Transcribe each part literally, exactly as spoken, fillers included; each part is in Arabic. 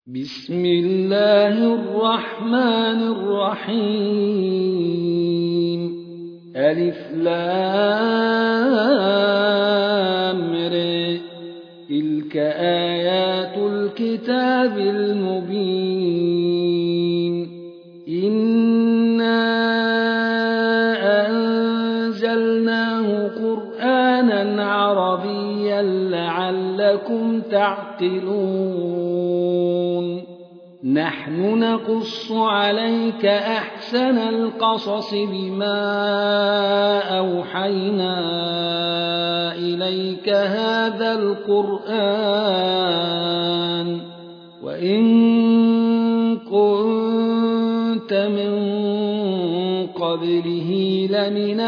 بسم الله الرحمن الرحيم ألف لام ر تلك آيات الكتاب المبين إنا أنزلناه قرآنا عربيا لعلكم تعقلون نحن نقص عليك أحسن القصص بما أوحينا إليك هذا القرآن وإن كنت من قبله لمن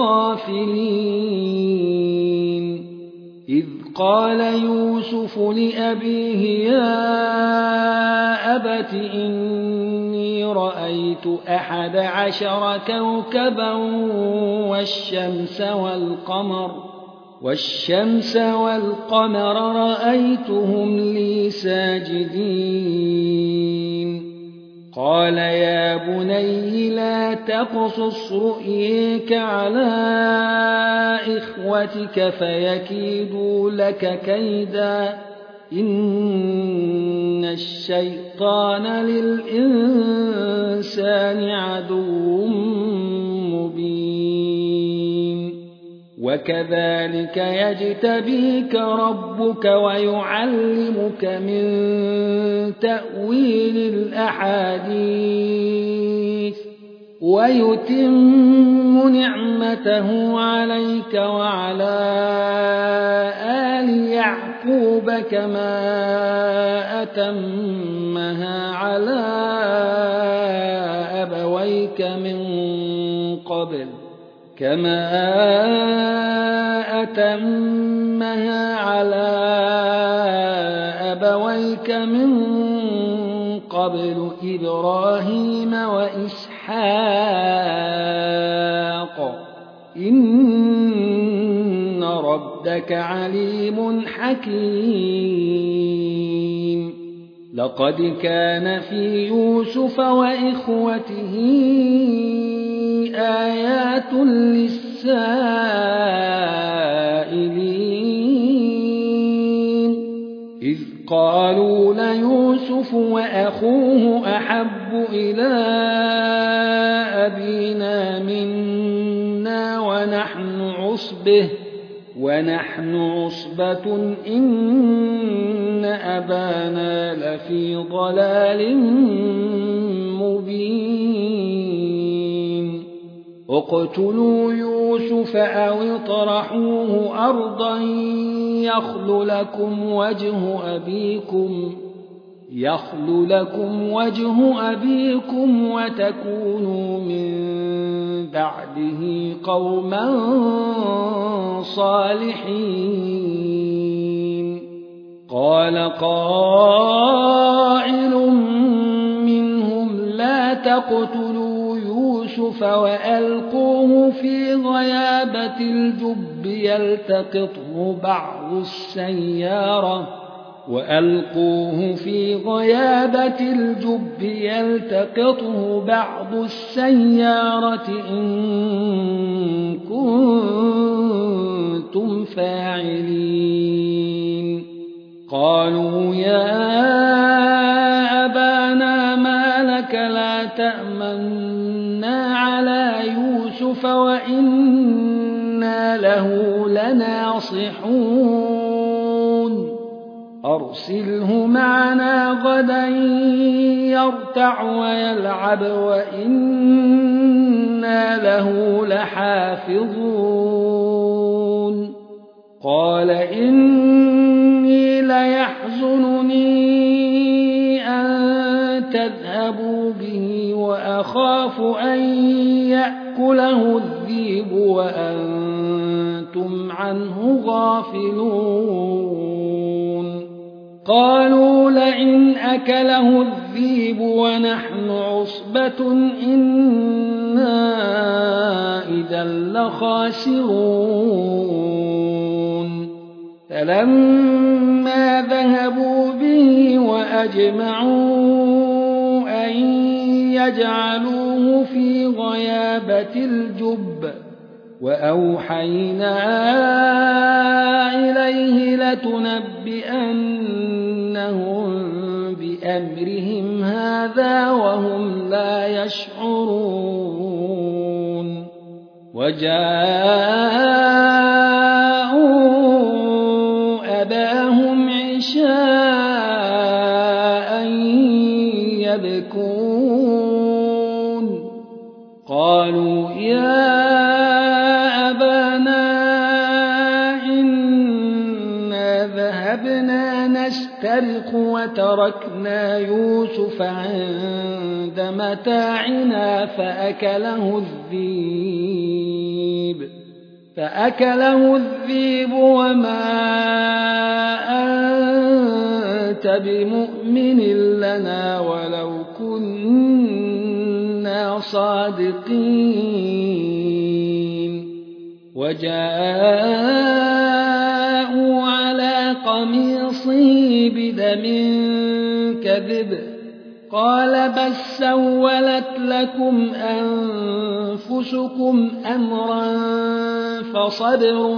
الغافلين إذ قال يوسف لأبيه يا أبت إني رأيت أحد عشر كوكبا والشمس والقمر والشمس والقمر رأيتهم لي ساجدين قال يا بني لا تقصص رؤيك على إخوتك فيكيدوا لك كيدا إن الشيطان للإنسان عدو مبين وكذلك يجتبيك ربك ويعلمك من تأويل الأحاديث ويتم نعمته عليك وعلى آل يعقوب كما أتمها على أبويك من قبل كما أتمها على أبويك من قبل إبراهيم وإسحاق إن ربك عليم حكيم لقد كان في يوسف وإخوته آيات للسائلين إذ قالوا ليوسف وأخوه أحب إلى أبينا منا ونحن عصبة ونحن عصبة إن أبانا لفي ضلال مبين اقتلوا يوسف أو اطرحوه أرضا يخل لكم وجه أبيكم يخل لكم وجه أبيكم وتكونوا من بعده قوما صالحين قال قائل منهم لا تقتلوا يوسف وألقوه في غيابة الجب يلتقطه بعض السيارة وألقوه في غيابة الجب يلتقطه بعض السيارة إن كنتم فاعلين قالوا يا أبانا ما لك لا تأمنا على يوسف وإنا له لناصحون أرسله معنا غدا يرتع ويلعب وإنا له لحافظون قال إني ليحزنني أن تذهبوا به وأخاف أن يأكله الذئب وأنتم عنه غافلون قالوا لئن أكله الذئب ونحن عصبة إنا إذا لخاسرون فلما ذهبوا به وأجمعوا أن يجعلوه في غيابة الجب وأوحينا إليه لتنبئنهم بأمرهم هذا وهم لا يشعرون وجاءوا أباهم عشاء يبكون قالوا يا نسترق وتركنا يوسف عند متاعنا فأكله الذئب فأكله الذئب وما أنت بمؤمن لنا ولو كنا صادقين وجاءوا على قميصه بدم كذب قال بل سولت لكم أنفسكم أمرا فصبر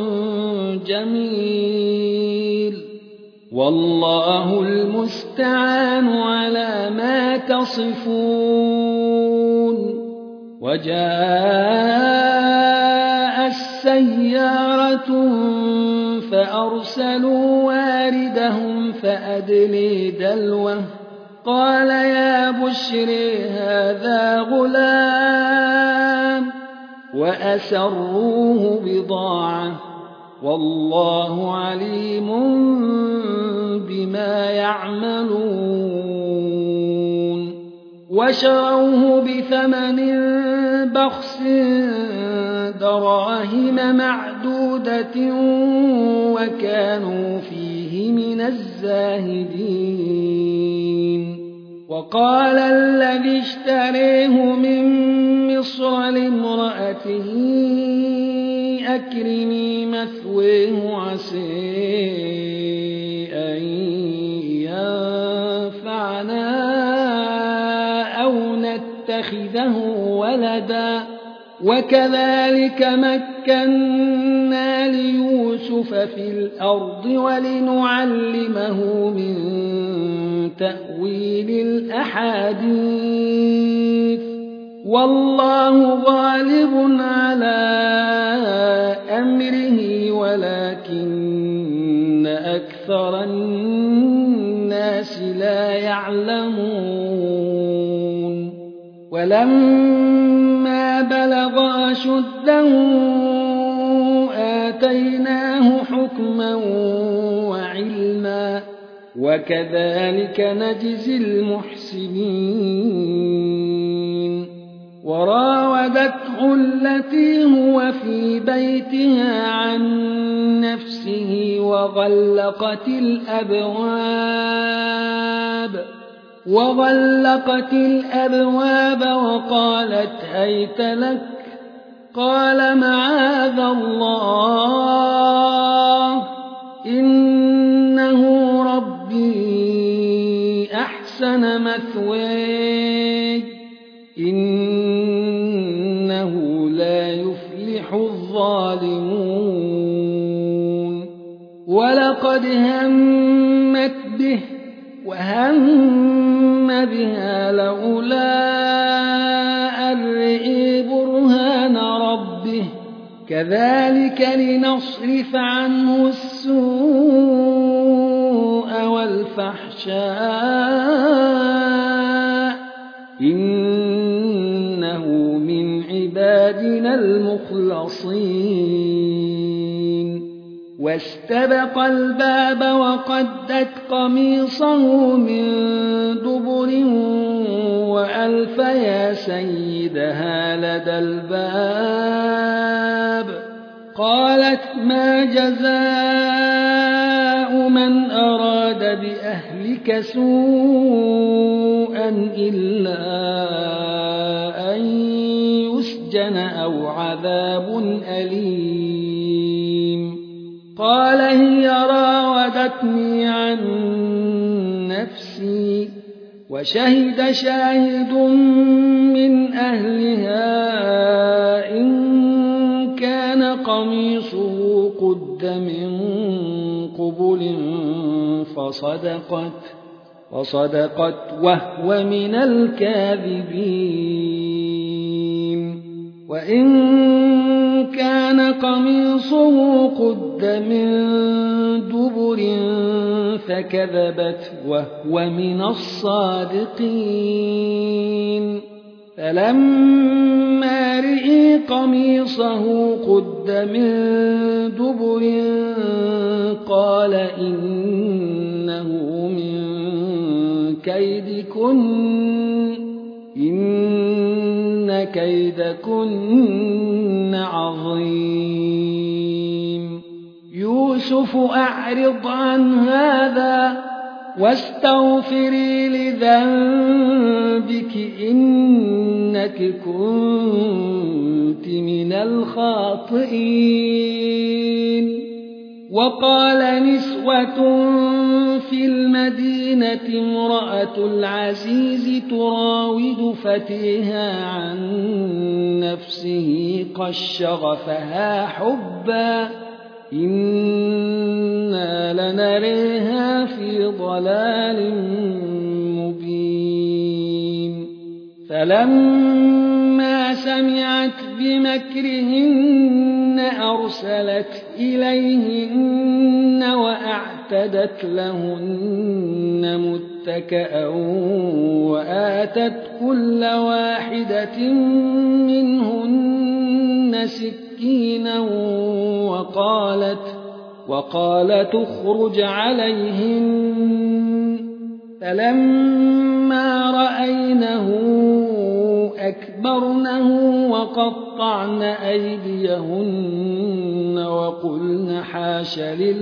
جميل والله المستعان على ما تصفون وجاء السيارة فأرسلوا واردهم فأدلي دلوه قال يا بشري هذا غلام وأسروه بضاعة والله عليم بما يعملون وشروه بثمن بخس دراهم معدودة وكانوا فيه من الزاهدين وقال الذي اشتريه من مصر لامرأته أكرمي مثواه عسى أن ينفعنا أو نتخذه ولدا وكذلك مكنا ليوسف في الأرض ولنعلمه من تأويل الأحاديث والله غالب على أمره ولكن أكثر الناس لا يعلمون ولما بلغ أشده آتيناه حكما وعلما وكذلك نجزي المحسنين وراودته التي هو في بيتها عن نفسه وغلقت الأبواب وغلقت الأبواب وقالت هيت لك قال معاذ الله إنه ربي أحسن مثواي إنه لا يفلح الظالمون ولقد همت به وهم بها لولا أن رئي برهان ربه كذلك لنصرف عنه السوء والفحشاء إنه من عبادنا المخلصين واستبق الباب وقدت قميصه من دبر وألف يا سيدها لدى الباب قالت ما جزاء من أراد بأهلك سوءا إلا أن يسجن أو عذاب أليم قال هي راودتني عن نفسي وشهد شاهد من أهلها إن كان قميصه قد من قبل فصدقت, فصدقت وهو من الكاذبين وإن كان قميصه قد من دبر فكذبت وهو من الصادقين فلما رئي قميصه قد من دبر قال إنه من كيدكن إن كيدكن عظيم يوسف أعرض عن هذا واستغفري لذنبك إنك كنت من الخاطئين وقال نسوة في المدينة امرأة العزيز تراود فتيها عن نفسه قد شغفها حبا إنا لنريها في ضلال مبين فلما سمعت بمكرهن أرسلت إليهن وأعتدت لهن متكئا وآتت كل واحدة منهن سكينا وقالت, وقالت اخرج عليهن فلما رأينه أكبرنه وقطعن أيديهن وقلن حاش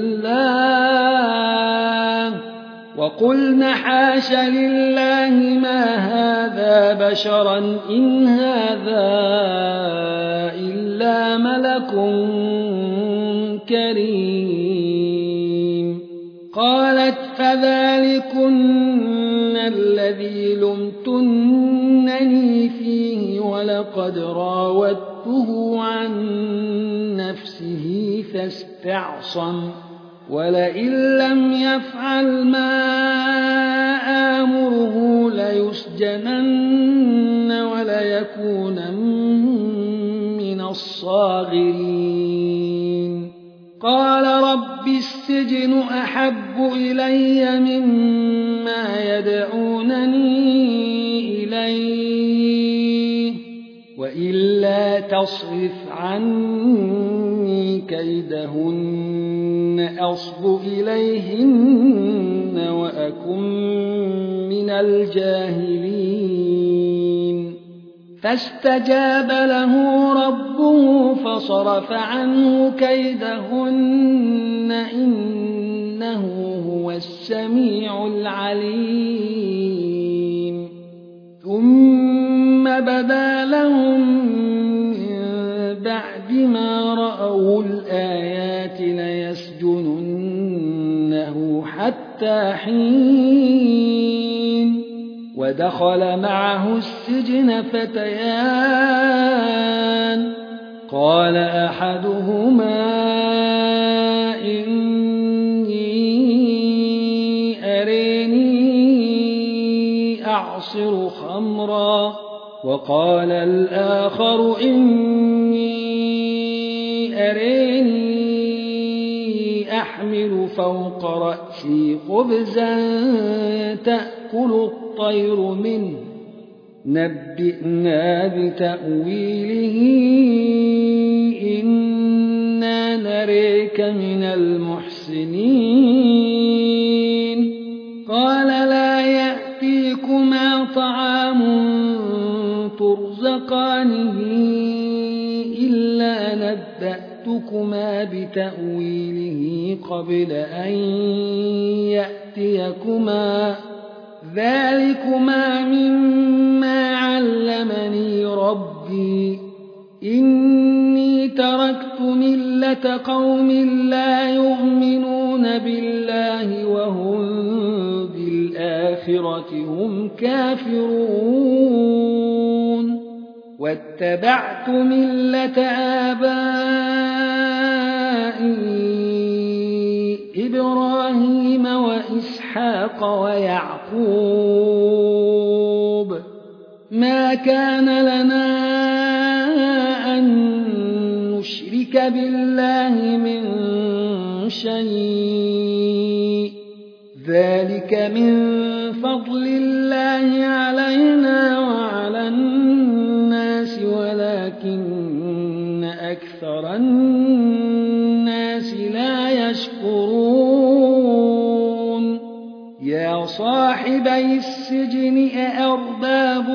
لله وقلن حاش لله ما هذا بشرا إن هذا إلا ملك كريم قالت فذلكن الذي لمتنني فيه ولقد راودته عن نفسه فاستعصم ولئن لم يفعل ما آمره ليسجنن وليكونن من الصاغرين قال رب السجن أحب إلي مما يدعونني إليه وإلا تصرف عني كيدهن أصب إليهن وأكن من الجاهلين فاستجاب له ربه فصرف عنه كيدهن إنه هو السميع العليم ثم بدا لهم من بعد ما رأوا الآيات ليسجننه حتى حين ودخل معه السجن فتيان قال أحدهما إني أريني أعصر خمرا وقال الآخر إني أريني أحمل فوق رأسي خبزا تأكل الطير منه نبئنا بتأويله إنا نريك من المحسنين قال لا يأتيكما طعام ترزقانه إلا نبأتكما بتأويله قبل أن يأتيكما ذلكما مما علمني ربي إني تركت ملة ملة قوم لا يؤمنون بالله وهم بالآخرة هم كافرون واتبعت ملة آبائي إبراهيم وإسحاق ويعقوب ما كان لنا أن نشرك بالله من شيء ذلك من فضل الله علينا وعلى الناس ولكن أكثر الناس لا يشكرون يا صاحبي السجن أأرباب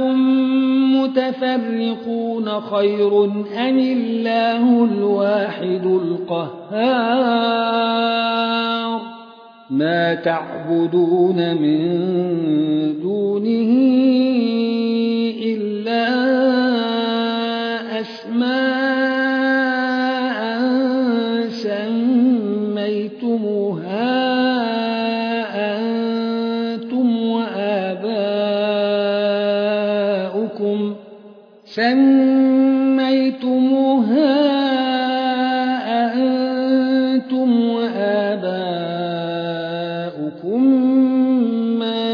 متفرقون خير أم الله الواحد القهار ما تعبدون من دونه إلا أسماء سميتموها أنتم وآباؤكم سميتموها أنتم وآباؤكم ما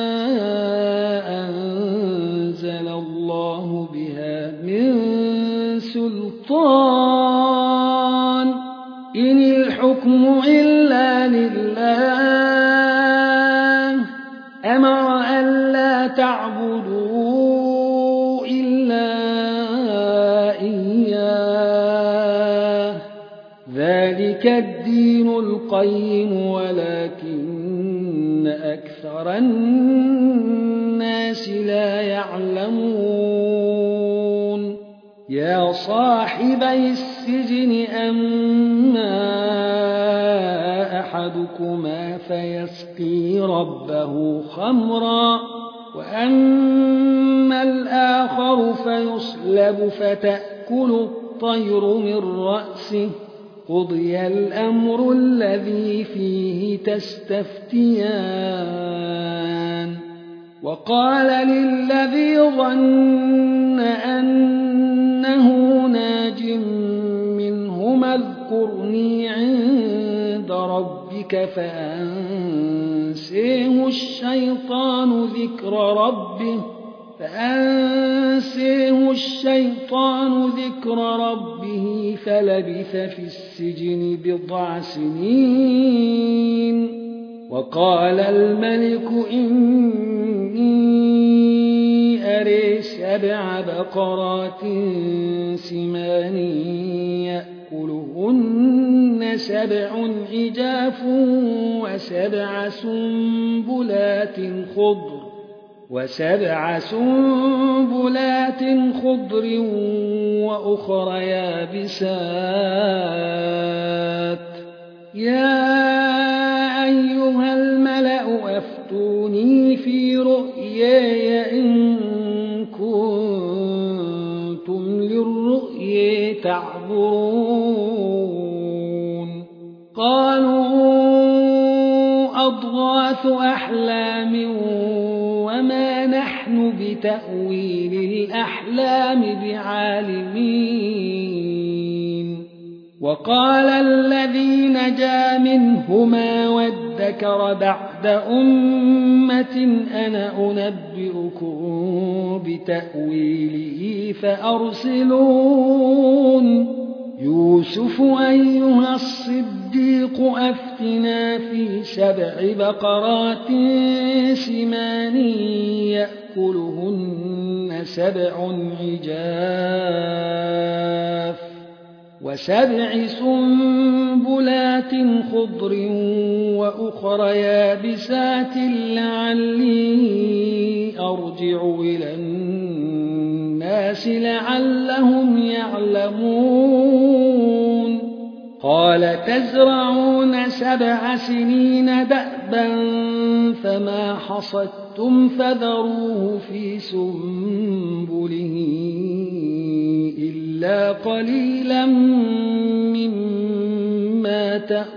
أنزل الله بها من سلطان إن الحكم إلا لله أمر أن لا تعبدوا إلا إياه ذلك الدين القيم ولكن أكثر الناس لا يعلمون يا صاحبي السجن أما أحدكما فيسقي ربه خمرا وأما الآخر فيصلب فتأكل الطير من رأسه قضي الأمر الذي فيه تستفتيان وقال للذي ظن أنه ناج منهما اذكرني عند ربك فأنسيه الشيطان ذكر ربه فأنسيه الشيطان ذكر ربه فلبث في السجن بضع سنين وقال الملك إني أري سبع بقرات سمان يأكلهن سبع عجاف وسبع سنبلات خضر وسبع سنبلات خضر وأخر يابسات يا أيها الملأ أفتوني في رؤياي إن كنتم للرؤيا تعبرون قالوا أضغاث أحلام وما نحن بتأويل الأحلام بعالمين وقال الذي نجا منهما وادكر بعد أمة أنا أنبئكم بتأويله فأرسلون يوسف أيها الصديق أفتنا في سبع بقرات سمان يأكلهن سبع عجاف وسبع سنبلات خضر وأخر يابسات لعلي أرجع إلى الناس لعلهم يعلمون قال تزرعون سبع سنين دأبا فما حصدتم فذروه في سنبله إلا قليلا مما مما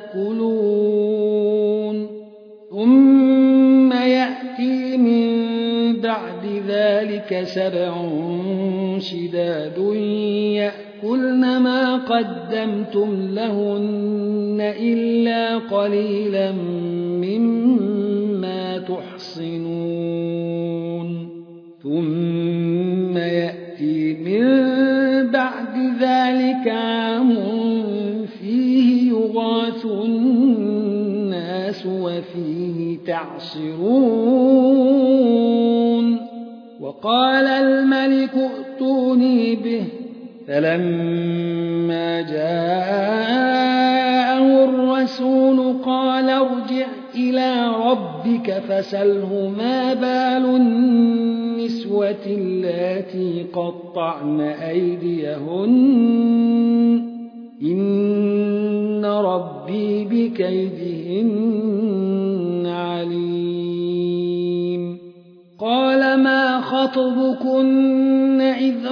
تأكلون ثم يأتي من بعد ذلك سبع شداد يأكلن ما قدمتم لهن إلا قليلا مما تحصنون ثم يأتي من بعد ذلك عام فيه يغاث الناس وفيه تعصرون وقال الملك ائتوني به فلما جاءه الرسول قال ارجع إلى ربك فسله ما بال النسوة اللاتي قطعن أيديهن إن ربي بكيدهن عليم قال ما خطبكن إذ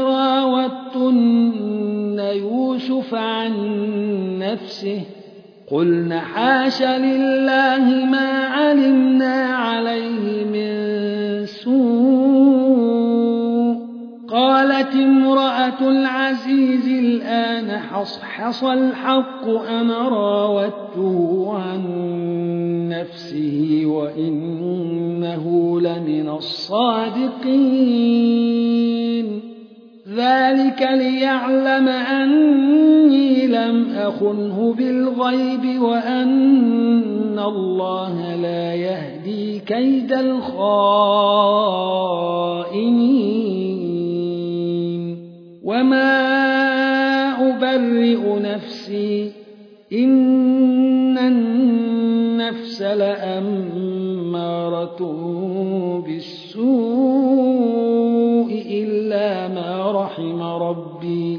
راوتن يوسف عن نفسه قلن حاش لله ما علمنا عليه من سوء قالت امرأة العزيز الآن حصحص الحق أنا راودته عن نفسه وإنه لمن الصادقين ذلك ليعلم أني لم أخنه بالغيب وأن الله لا يهدي كيد الخائنين وما أبرئ نفسي إن النفس لأمارة بالسوء إلا ما رحم ربي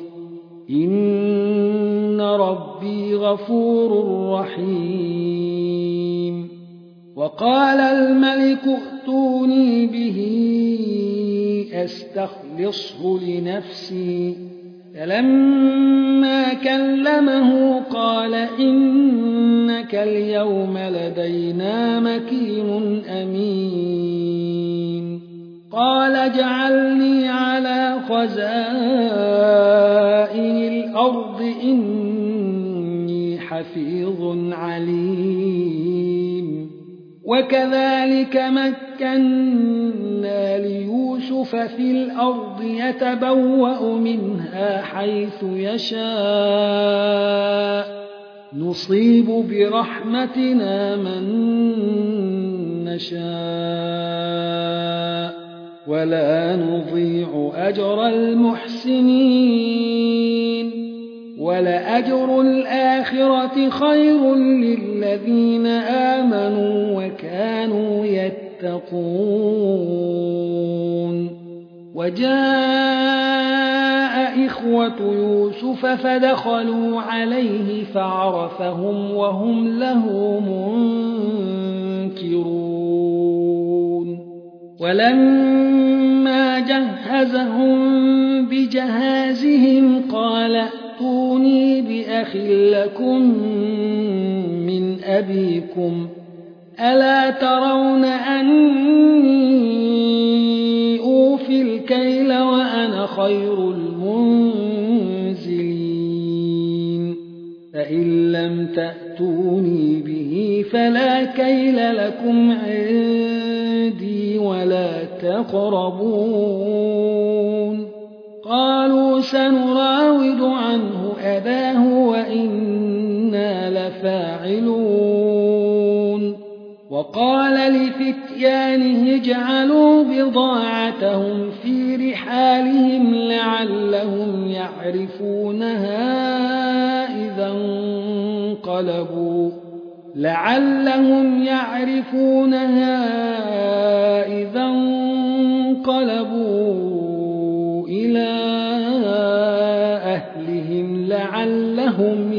إن ربي غفور رحيم وقال الملك ائتوني به أستخلصه لنفسي فلما كلمه قال إنك اليوم لدينا مكين أمين قال اجعلني على خزائن الأرض إني حفيظ عليم وكذلك مكنا ليوسف في الأرض يتبوأ منها حيث يشاء نصيب برحمتنا من نشاء ولا نضيع أجر المحسنين ولأجر الآخرة خير للذين آمنوا وكانوا يتقون وجاء إخوة يوسف فدخلوا عليه فعرفهم وهم له منكرون ولما جهزهم بجهازهم قال ائتوني بأخ لكم من أبيكم ألا ترون أني أوفي الكيل وأنا خير المنزلين فإن لم تأتوني به فلا كيل لكم عندي ولا تقربون قالوا سنراود عنه أباه وإنا لفاعلون وقال لفتيانه اجعلوا بضاعتهم في رحالهم لعلهم يعرفونها إذا انقلبوا لعلهم يعرفونها إذا انقلبوا إلى أهلهم لعلهم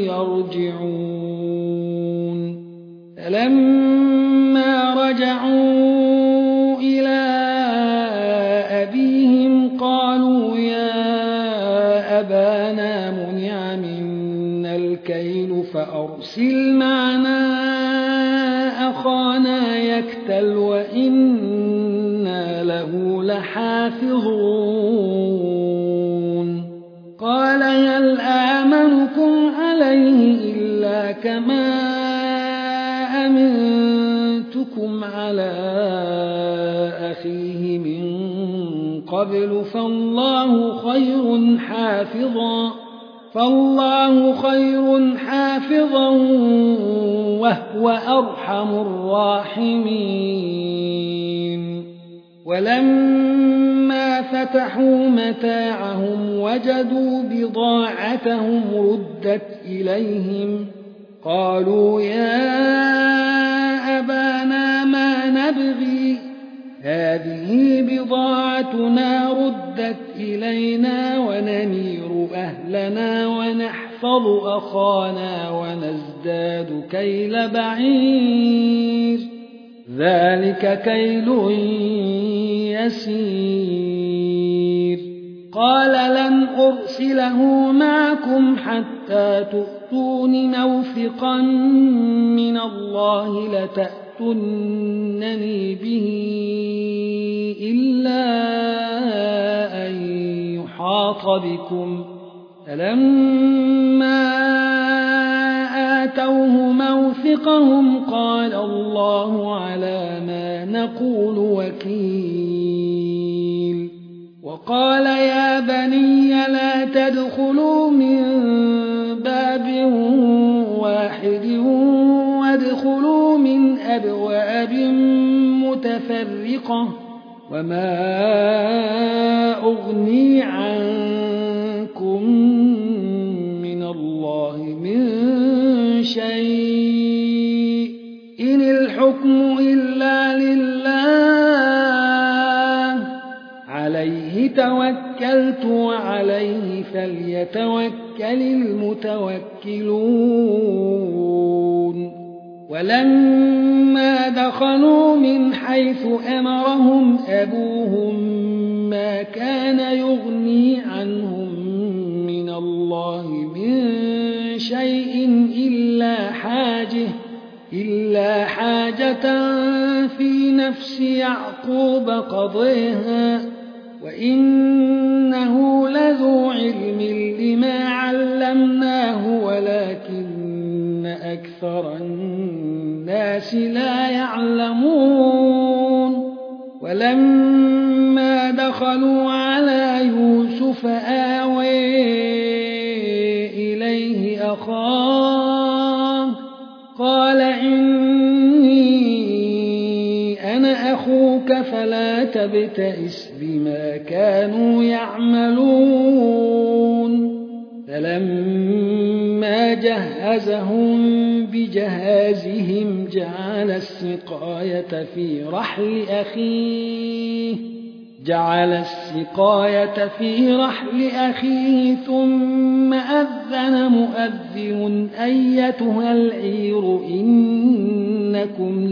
يرجعون فلما رجعوا إلى أبيهم قالوا يا أبانا منع منا الكيل فأرسلنا أرسل معنا أخانا يكتل وإنا له لحافظون قال هل آمنكم عليه إلا كما أمنتكم على أخيه من قبل فالله خير حافظا فالله خير حافظا وهو أرحم الراحمين ولما فتحوا متاعهم وجدوا بضاعتهم ردت إليهم قالوا يا أبانا ما نبغي هذه بضاعتنا ردت إلينا ونمير أهلنا ونحفظ أخانا ونزداد كيل بعير ذلك كيل يسير قال لن أرسله معكم حتى تؤتون موثقا من الله لتأتونني به إلا أن يحاط بكم فلما آتوه موثقهم قال الله على ما نقول وكيل وقال يا بني لا تدخلوا من باب واحد وادخلوا من أبواب متفرقة وما أغني عنكم من الله من شيء إن الحكم إلا لله عليه توكلت وعليه فليتوكل المتوكلون ولما دخلوا من حيث أمرهم أبوهم ما كان يغني عنهم من الله من شيء إلا حاجة إلا حاجة في نفس يعقوب قضيها وإنه لذو علم لما علمناه ولكن أكثر الناس لا يعلمون ولما دخلوا على يوسف آوى إليه أخاه قال إني أنا أخوك فلا تبتئس بما كانوا يعملون فلما جهزهم بجهازهم جعل السقاية في رحل أخيه جعل السقاية في رحل أخيه ثم أذن مؤذن أيتها العير إنكم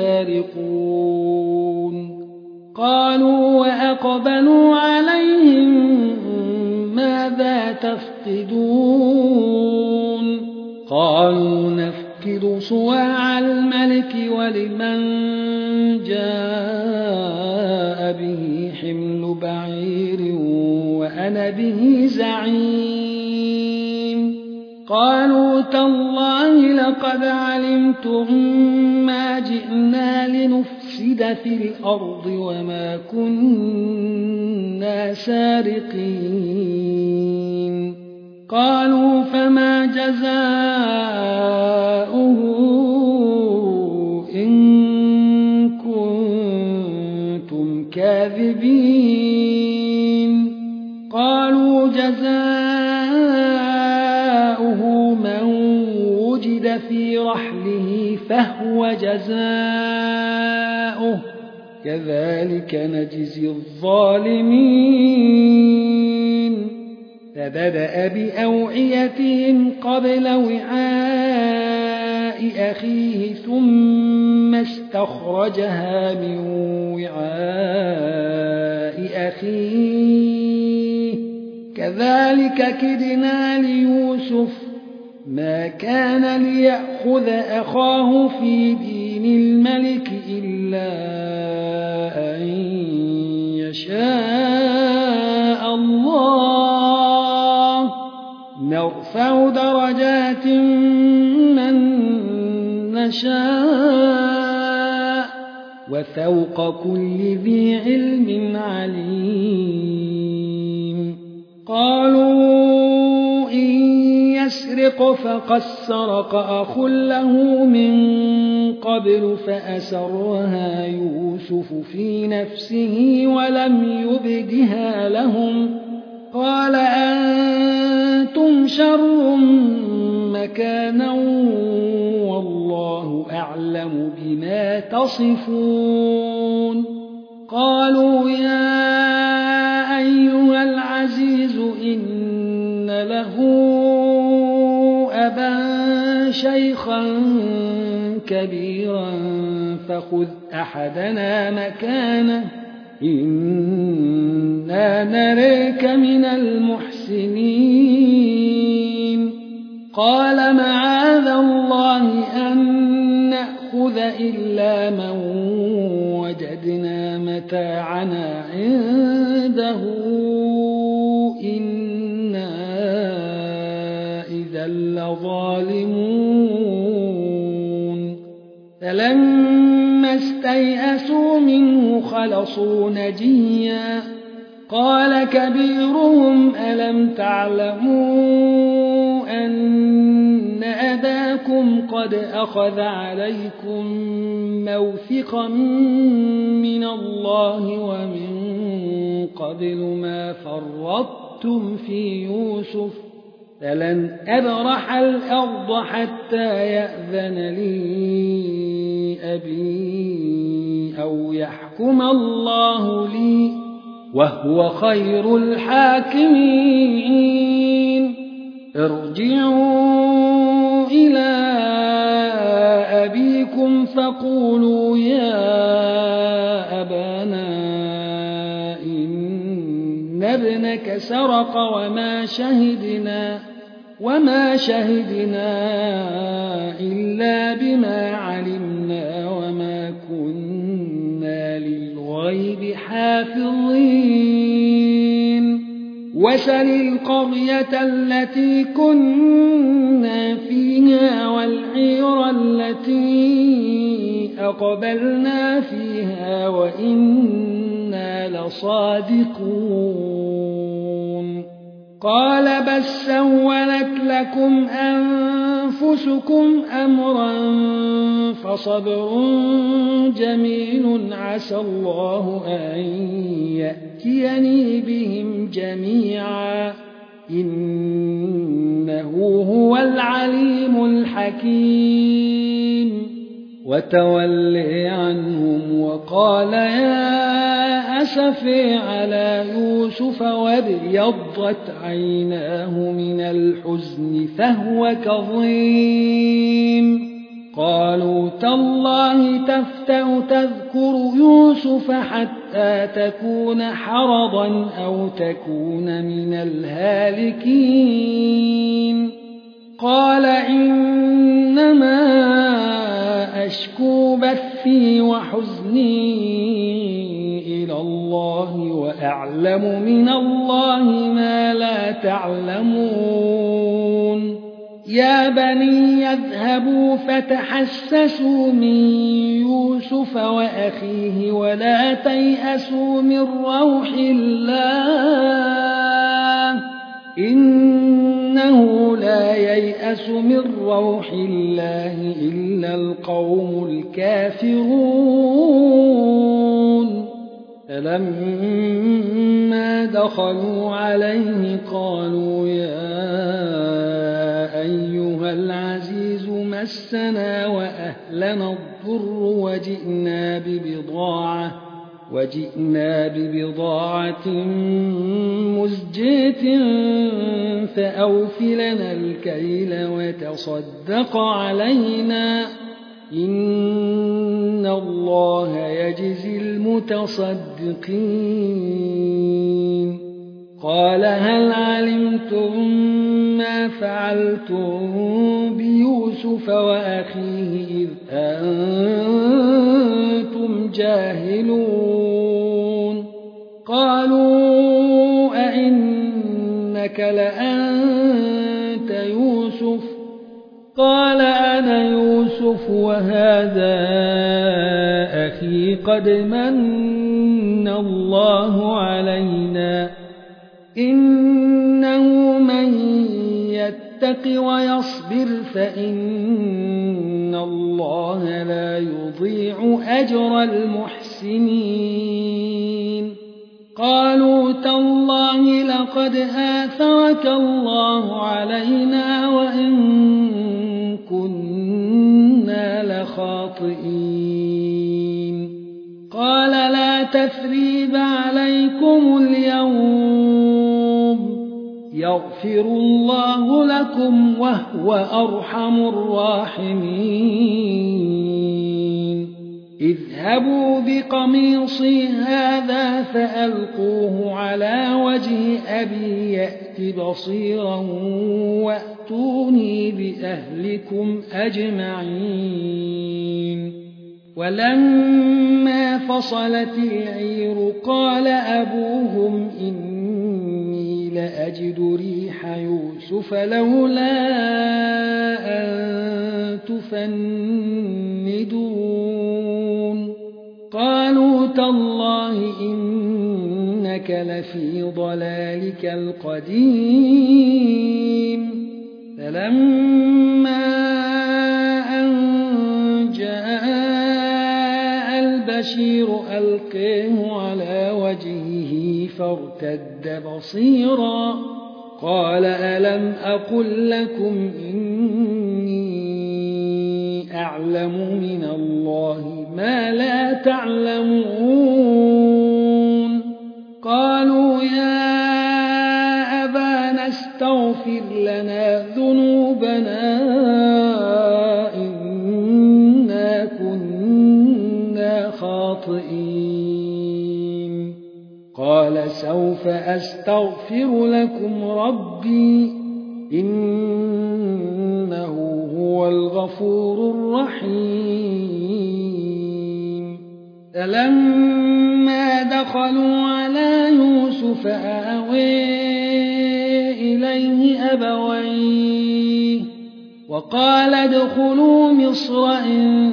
لسارقون قالوا وأقبلوا عليهم ماذا تفقدون قالوا نفقد صواع الملك ولمن جاء به حمل بعير وأنا به زعيم قالوا تالله لقد علمتم ما جئنا لنفسد في الأرض وما كنا سارقين قالوا فما جزاؤه إن كنتم كاذبين قالوا جزاؤه من وجد في رحله فهو جزاؤه كذلك نجزي الظالمين فبدأ بأوعيتهم قبل وعاء أخيه ثم استخرجها من وعاء أخيه كذلك كدنا ليوسف ما كان ليأخذ أخاه في دين الملك إلا أن يشاء الله نرفع درجات من نشاء وفوق كل ذي علم عليم قالوا إن يسرق فقد سرق أخ له من قبل فأسرها يوسف في نفسه ولم يبدها لهم قال أنتم شر مكانا والله أعلم بما تصفون قالوا يا أيها العزيز إن له أبا شيخا كبيرا فخذ أحدنا مكانه إنا نريك من المحسنين قال معاذ الله أن نأخذ إلا من وجدنا متاعنا عنده إنا إذا لظالمون فلما استيئسوا منه خلصوا نجيا قال كبيرهم ألم تعلموا أن أباكم قد أخذ عليكم موثقا من الله ومن قبل ما فرطتم في يوسف فلن أبرح الأرض حتى يأذن لي أبي أو يحكم الله لي وهو خير الحاكمين ارجعوا إلى أبيكم فقولوا يا أبانا إن ابنك سرق وما شهدنا وما شهدنا إلا بما علمنا وما كنا للغيب حافظين وسل القرية التي كنا فيها والعير التي أقبلنا فيها وإنا لصادقون قال بل سولت لكم أنفسكم أمرا فصبر جميل عسى الله أن يأتيني بهم جميعا إنه هو العليم الحكيم وتولي عنهم وقال يا أسفي على يوسف وابيضت عيناه من الحزن فهو كظيم قالوا تالله تفتأ تذكر يوسف حتى تكون حرضا أو تكون من الهالكين قال إنما أشكو بثي وحزني إلى الله وأعلم من الله ما لا تعلمون يا بني يذهبوا فتحسسوا من يوسف وأخيه ولا تيأسوا من روح الله إنه لا ييأس من روح الله إلا القوم الكافرون فلما دخلوا عليه قالوا يا أيها العزيز مسنا وأهلنا الضر وجئنا ببضاعة وجئنا ببضاعة مزجاة فأوفلنا الكيل وتصدق علينا إن الله يجزي المتصدقين قال هل علمتم ما فعلتم بيوسف وأخيه إذ أنتم جاهلون قالوا أئنك لأنت يوسف قال أنا يوسف وهذا أخي قد من الله علينا إنه من يتق ويصبر فإن الله لا يضيع أجر المحسنين قالوا تالله لقد آثرك الله علينا وإن كنا لخاطئين قال لا تثريب عليكم اليوم يغفر الله لكم وهو أرحم الراحمين اذهبوا بقميصي هذا فألقوه على وجه أبي يأت بصيرا وأتوني بأهلكم أجمعين ولما فصلت العير قال أبوهم إني لأجد ريح يوسف لولا أن تفندون قالوا تالله إنك لفي ضلالك القديم فلما أن جاء البشير ألقيه على وجهه فارتد بصيرا قال ألم أقل لكم إني أعلم من الله ما لا تعلمون قالوا يا أبانا استغفر لنا ذنوبنا إنا كنا خاطئين قال سوف أستغفر لكم ربي إنه هو الغفور الرحيم فلما دخلوا على يوسف آوى إليه أبويه وقال ادخلوا مصر إن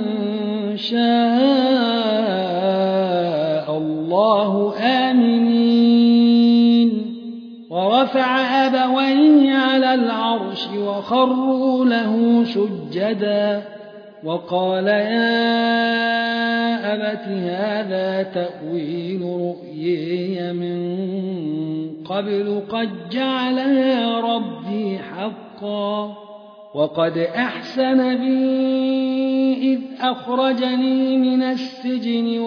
شاء الله آمنين ورفع أبويه على العرش وخروا له سجدا وقال يا أبت هذا تأويل رؤياي من قبل قد جعلها ربي حقا وقد أحسن بي إذ أخرجني من السجن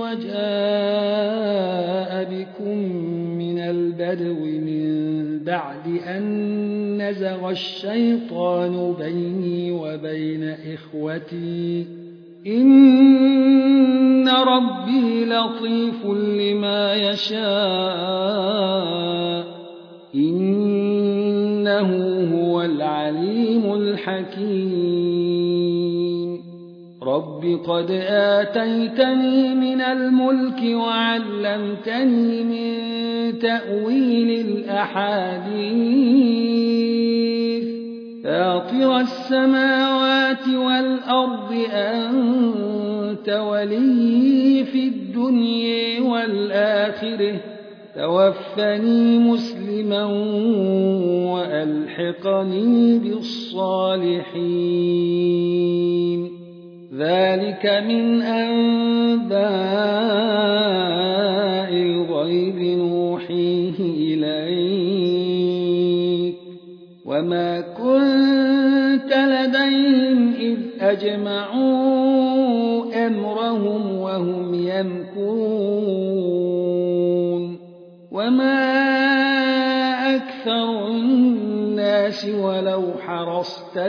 وجاء بكم من البدو من بعد أن نزغ الشيطان بيني وبين إخوتي إن ربي لطيف لما يشاء إنه هو العليم الحكيم رب قد آتيتني من الملك وعلمتني من تأويل الأحاديث فاطر السماوات والأرض أنت ولي في الدنيا والآخرة توفني مسلما وألحقني بالصالحين ذلك من أنباء الغيب نوحيه إليك وما كنت لديهم إذ أجمعوا أمرهم وهم يمكرون وما أكثر الناس ولو حرصت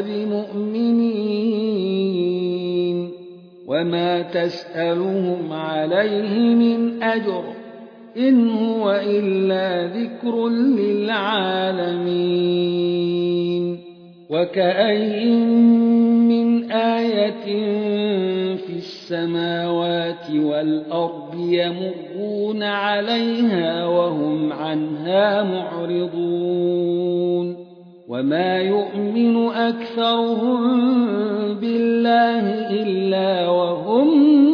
بمؤمنين وما تسألهم عليه من أجر إن هو إلا ذكر للعالمين وكأين من آية في السماوات والأرض يمرون عليها وهم عنها معرضون وما يؤمن أكثرهم بالله إلا وهم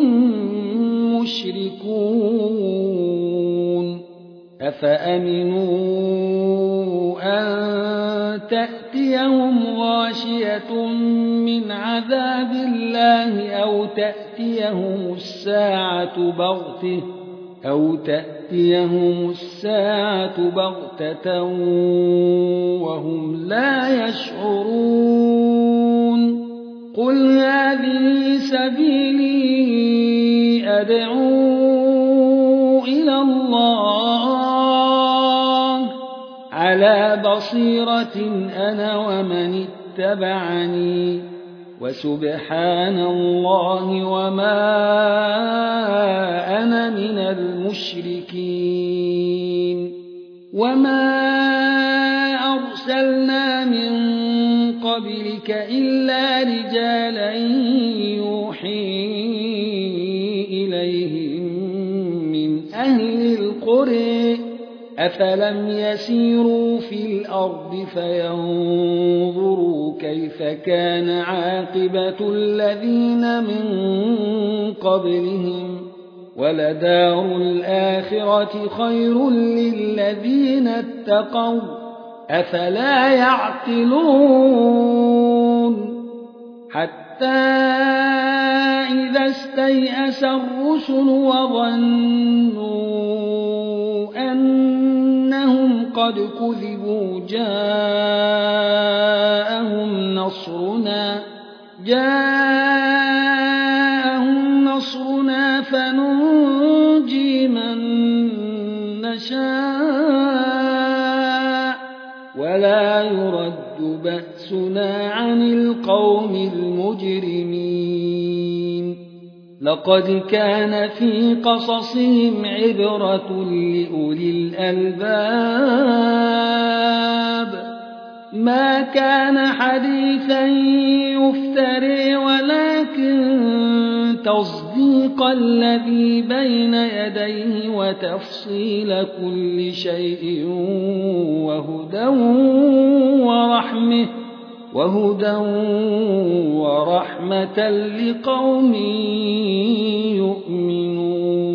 مشركون أفأمنوا أن تأتيهم غاشية من عذاب الله أو تأتيهم الساعة بغتة أو تأتيهم الساعة بغتة وهم لا يشعرون قل هذه سبيلي أدعو إلى الله على بصيرة أنا ومن اتبعني وسبحان الله وما أنا من المشركين وما أرسلنا من قبلك إلا رجالا يوحي إليهم من أهل القرى أفلم يسيروا في الأرض فينظروا كيف كان عاقبة الذين من قبلهم ولدار الآخرة خير للذين اتقوا أفلا يعقلون حتى إذا استيأس الرسل وظنوا أنهم قد كذبوا جاءهم نصرنا جاءهم نصرنا فننجي من نشاء ولا يرد بأسنا عن القوم المجرمين لقد كان في قصصهم عبرة لأولي الألباب ما كان حديثا يفتري ولكن تصديق الذي بين يديه وتفصيل كل شيء وهدى ورحمة وهدى ورحمة لقوم يؤمنون